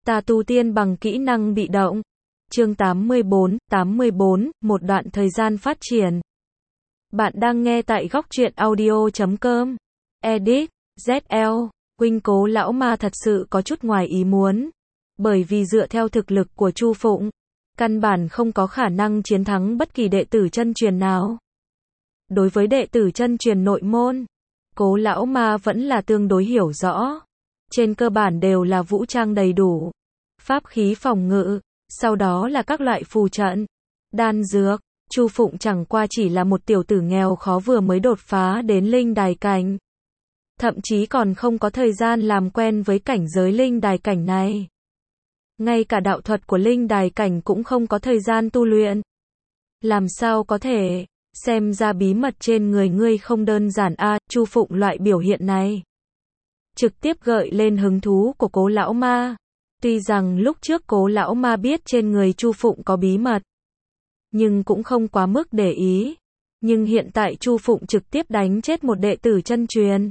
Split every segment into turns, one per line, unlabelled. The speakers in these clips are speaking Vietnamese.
Ta tu tiên bằng kỹ năng bị động. Chương 84, một đoạn thời gian phát triển. Bạn đang nghe tại góc truyện audio.com. Edit, ZL, Huynh Cố lão ma thật sự có chút ngoài ý muốn. Bởi vì dựa theo thực lực của Chu Phụng, căn bản không có khả năng chiến thắng bất kỳ đệ tử chân truyền nào. Đối với đệ tử chân truyền nội môn, Cố lão ma vẫn là tương đối hiểu rõ. Trên cơ bản đều là vũ trang đầy đủ, pháp khí phòng ngự, sau đó là các loại phù trận, đan dược. Chu Phụng chẳng qua chỉ là một tiểu tử nghèo khó vừa mới đột phá đến linh đài cảnh. Thậm chí còn không có thời gian làm quen với cảnh giới linh đài cảnh này. Ngay cả đạo thuật của linh đài cảnh cũng không có thời gian tu luyện. Làm sao có thể, xem ra bí mật trên người ngươi không đơn giản a. Chu Phụng loại biểu hiện này trực tiếp gợi lên hứng thú của Cố lão ma. Tuy rằng lúc trước Cố lão ma biết trên người Chu Phụng có bí mật, nhưng cũng không quá mức để ý. Nhưng hiện tại Chu Phụng trực tiếp đánh chết một đệ tử chân truyền.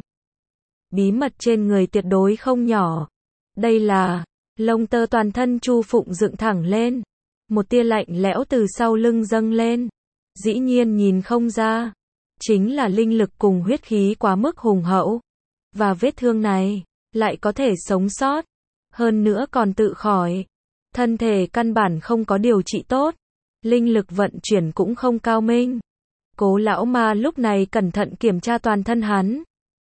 Bí mật trên người tuyệt đối không nhỏ. Đây là, lông tơ toàn thân Chu Phụng dựng thẳng lên. Một tia lạnh lẽo từ sau lưng dâng lên. Dĩ nhiên nhìn không ra, chính là linh lực cùng huyết khí quá mức hùng hậu. Và vết thương này, lại có thể sống sót. Hơn nữa còn tự khỏi. Thân thể căn bản không có điều trị tốt. Linh lực vận chuyển cũng không cao minh. Cố lão ma lúc này cẩn thận kiểm tra toàn thân hắn.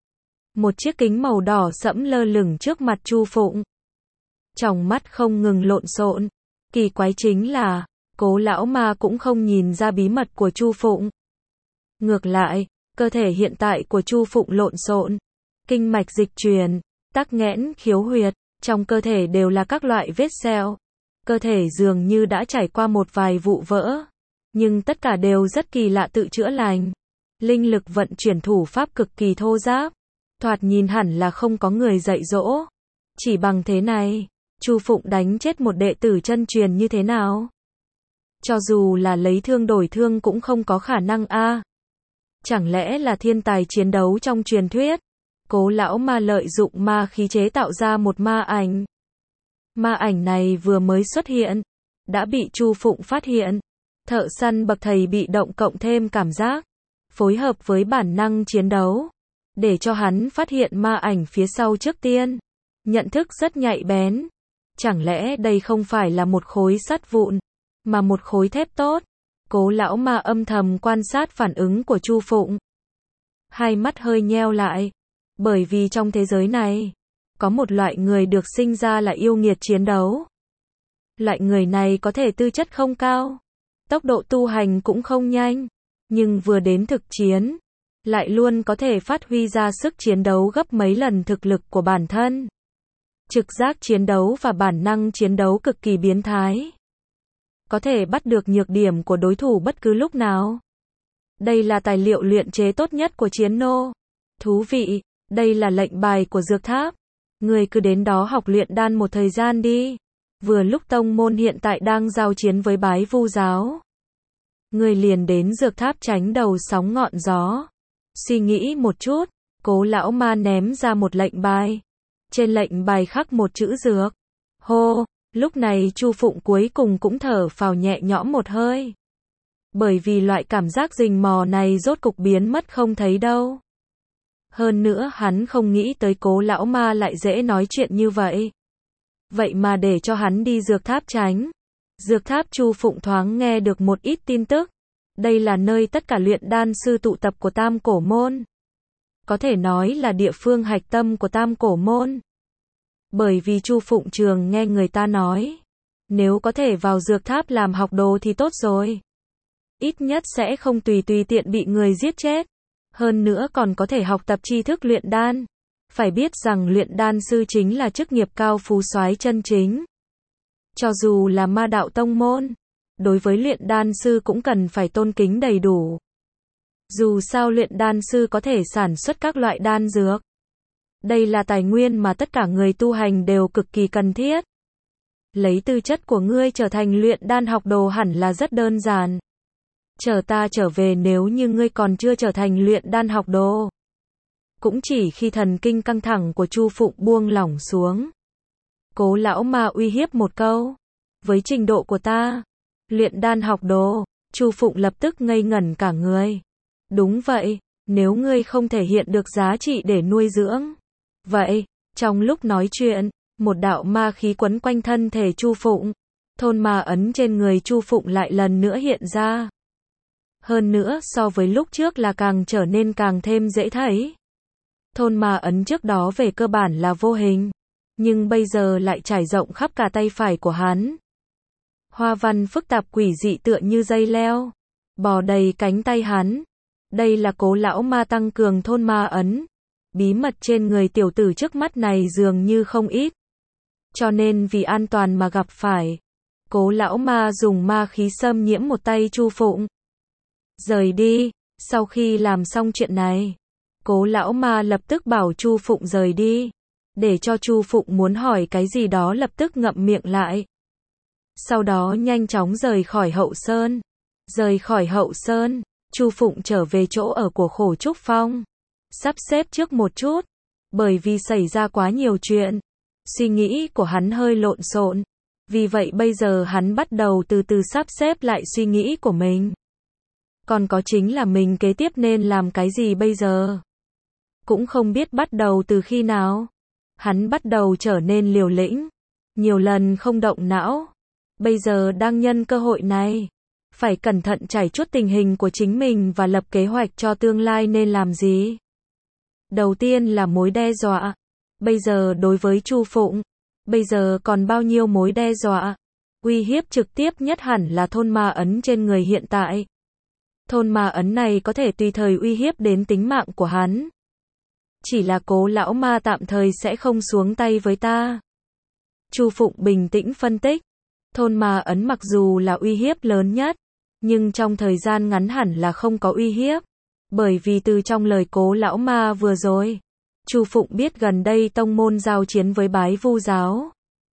Một chiếc kính màu đỏ sẫm lơ lửng trước mặt Chu Phụng. Tròng mắt không ngừng lộn xộn. Kỳ quái chính là, Cố lão ma cũng không nhìn ra bí mật của Chu Phụng. Ngược lại, cơ thể hiện tại của Chu Phụng lộn xộn. Kinh mạch dịch chuyển, tắc nghẽn, khiếu huyệt, trong cơ thể đều là các loại vết sẹo. Cơ thể dường như đã trải qua một vài vụ vỡ, nhưng tất cả đều rất kỳ lạ tự chữa lành. Linh lực vận chuyển thủ pháp cực kỳ thô ráp, thoạt nhìn hẳn là không có người dạy dỗ. Chỉ bằng thế này, Chu Phụng đánh chết một đệ tử chân truyền như thế nào? Cho dù là lấy thương đổi thương cũng không có khả năng a. Chẳng lẽ là thiên tài chiến đấu trong truyền thuyết? Cố lão ma lợi dụng ma khí chế tạo ra một ma ảnh. Ma ảnh này vừa mới xuất hiện, đã bị Chu Phụng phát hiện. Thợ săn bậc thầy bị động cộng thêm cảm giác, phối hợp với bản năng chiến đấu, để cho hắn phát hiện ma ảnh phía sau trước tiên. Nhận thức rất nhạy bén. Chẳng lẽ đây không phải là một khối sắt vụn, mà một khối thép tốt? Cố lão ma âm thầm quan sát phản ứng của Chu Phụng. Hai mắt hơi nheo lại. Bởi vì trong thế giới này, có một loại người được sinh ra là yêu nghiệt chiến đấu. Loại người này có thể tư chất không cao, tốc độ tu hành cũng không nhanh, nhưng vừa đến thực chiến, lại luôn có thể phát huy ra sức chiến đấu gấp mấy lần thực lực của bản thân. Trực giác chiến đấu và bản năng chiến đấu cực kỳ biến thái. Có thể bắt được nhược điểm của đối thủ bất cứ lúc nào. Đây là tài liệu luyện chế tốt nhất của chiến nô. Thú vị, đây là lệnh bài của dược tháp. Người cứ đến đó học luyện đan một thời gian đi. Vừa lúc tông môn hiện tại đang giao chiến với Bái Vu giáo. Người liền đến dược tháp tránh đầu sóng ngọn gió. Suy nghĩ một chút, Cố lão ma ném ra một lệnh bài. Trên lệnh bài khắc một chữ dược. Hô, lúc này Chu Phụng cuối cùng cũng thở phào nhẹ nhõm một hơi. Bởi vì loại cảm giác rình mò này rốt cục biến mất không thấy đâu. Hơn nữa hắn không nghĩ tới Cố lão ma lại dễ nói chuyện như vậy. Vậy mà để cho hắn đi dược tháp tránh. Dược tháp Chu Phụng thoáng nghe được một ít tin tức. Đây là nơi tất cả luyện đan sư tụ tập của Tam Cổ môn. Có thể nói là địa phương hạch tâm của Tam Cổ môn. Bởi vì Chu Phụng trường nghe người ta nói, nếu có thể vào dược tháp làm học đồ thì tốt rồi. Ít nhất sẽ không tùy tiện bị người giết chết. Hơn nữa còn có thể học tập tri thức luyện đan. Phải biết rằng luyện đan sư chính là chức nghiệp cao phú soái chân chính. Cho dù là ma đạo tông môn, đối với luyện đan sư cũng cần phải tôn kính đầy đủ. Dù sao luyện đan sư có thể sản xuất các loại đan dược. Đây là tài nguyên mà tất cả người tu hành đều cực kỳ cần thiết. Lấy tư chất của ngươi trở thành luyện đan học đồ hẳn là rất đơn giản. Chờ ta trở về nếu như ngươi còn chưa trở thành luyện đan học đồ. Cũng chỉ khi thần kinh căng thẳng của Chu Phụng buông lỏng xuống. Cố lão ma uy hiếp một câu. Với trình độ của ta, luyện đan học đồ, Chu Phụng lập tức ngây ngẩn cả người. Đúng vậy, nếu ngươi không thể hiện được giá trị để nuôi dưỡng. Vậy, trong lúc nói chuyện, một đạo ma khí quấn quanh thân thể Chu Phụng. Thôn ma ấn trên người Chu Phụng lại lần nữa hiện ra. Hơn nữa so với lúc trước là càng trở nên càng thêm dễ thấy. Thôn ma ấn trước đó về cơ bản là vô hình, nhưng bây giờ lại trải rộng khắp cả tay phải của hắn. Hoa văn phức tạp quỷ dị tựa như dây leo, bò đầy cánh tay hắn. Đây là Cố lão ma tăng cường thôn ma ấn. Bí mật trên người tiểu tử trước mắt này dường như không ít. Cho nên vì an toàn mà gặp phải, Cố lão ma dùng ma khí xâm nhiễm một tay Chu Phụng. Rời đi, sau khi làm xong chuyện này, Cố lão ma lập tức bảo Chu Phụng rời đi, để cho Chu Phụng muốn hỏi cái gì đó lập tức ngậm miệng lại. Sau đó nhanh chóng rời khỏi Hậu Sơn. Rời khỏi Hậu Sơn, Chu Phụng trở về chỗ ở của Khổ Trúc Phong. Sắp xếp trước một chút, bởi vì xảy ra quá nhiều chuyện, suy nghĩ của hắn hơi lộn xộn. Vì vậy bây giờ hắn bắt đầu từ từ sắp xếp lại suy nghĩ của mình. Còn có chính là mình kế tiếp nên làm cái gì bây giờ. Cũng không biết bắt đầu từ khi nào. Hắn bắt đầu trở nên liều lĩnh, nhiều lần không động não. Bây giờ đang nhân cơ hội này, phải cẩn thận trải chuốt tình hình của chính mình và lập kế hoạch cho tương lai nên làm gì. Đầu tiên là mối đe dọa. Bây giờ đối với Chu Phụng, bây giờ còn bao nhiêu mối đe dọa. Uy hiếp trực tiếp nhất hẳn là thôn ma ấn trên người hiện tại. Thôn ma ấn này có thể tùy thời uy hiếp đến tính mạng của hắn. Chỉ là Cố lão ma tạm thời sẽ không xuống tay với ta. Chu Phụng bình tĩnh phân tích. Thôn ma ấn mặc dù là uy hiếp lớn nhất, nhưng trong thời gian ngắn hẳn là không có uy hiếp. Bởi vì từ trong lời Cố lão ma vừa rồi, Chu Phụng biết gần đây tông môn giao chiến với Bái Vu giáo.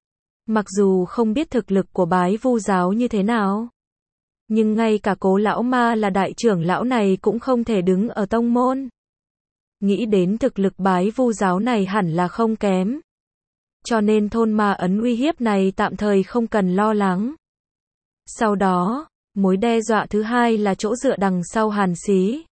Mặc dù không biết thực lực của Bái Vu giáo như thế nào, nhưng ngay cả Cố lão ma là đại trưởng lão này cũng không thể đứng ở tông môn. Nghĩ đến thực lực Bái Vu giáo này hẳn là không kém. Cho nên thôn ma ấn uy hiếp này tạm thời không cần lo lắng. Sau đó, mối đe dọa thứ hai là chỗ dựa đằng sau Hàn Xí.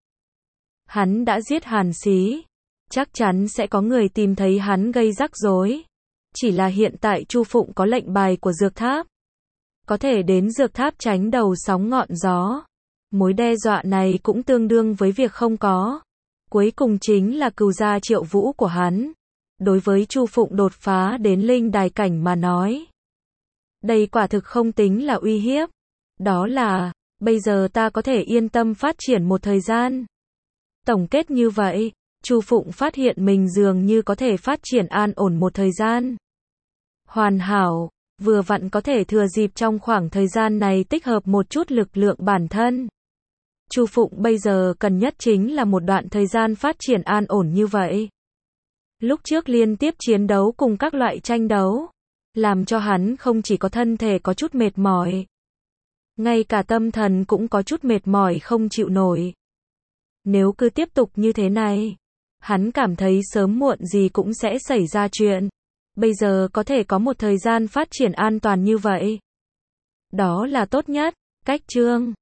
Hắn đã giết Hàn Xí, chắc chắn sẽ có người tìm thấy hắn gây rắc rối. Chỉ là hiện tại Chu Phụng có lệnh bài của Dược Tháp, có thể đến Dược Tháp tránh đầu sóng ngọn gió. Mối đe dọa này cũng tương đương với việc không có. Cuối cùng chính là Cửu gia Triệu Vũ của hắn. Đối với Chu Phụng đột phá đến linh đài cảnh mà nói, đây quả thực không tính là uy hiếp. Đó là, bây giờ ta có thể yên tâm phát triển một thời gian. Tổng kết như vậy, Chu Phụng phát hiện mình dường như có thể phát triển an ổn một thời gian. Hoàn hảo, vừa vặn có thể thừa dịp trong khoảng thời gian này tích hợp một chút lực lượng bản thân. Chu Phụng bây giờ cần nhất chính là một đoạn thời gian phát triển an ổn như vậy. Lúc trước liên tiếp chiến đấu cùng các loại tranh đấu, làm cho hắn không chỉ có thân thể có chút mệt mỏi, ngay cả tâm thần cũng có chút mệt mỏi không chịu nổi. Nếu cứ tiếp tục như thế này, hắn cảm thấy sớm muộn gì cũng sẽ xảy ra chuyện. Bây giờ có thể có một thời gian phát triển an toàn như vậy, đó là tốt nhất. Cách chương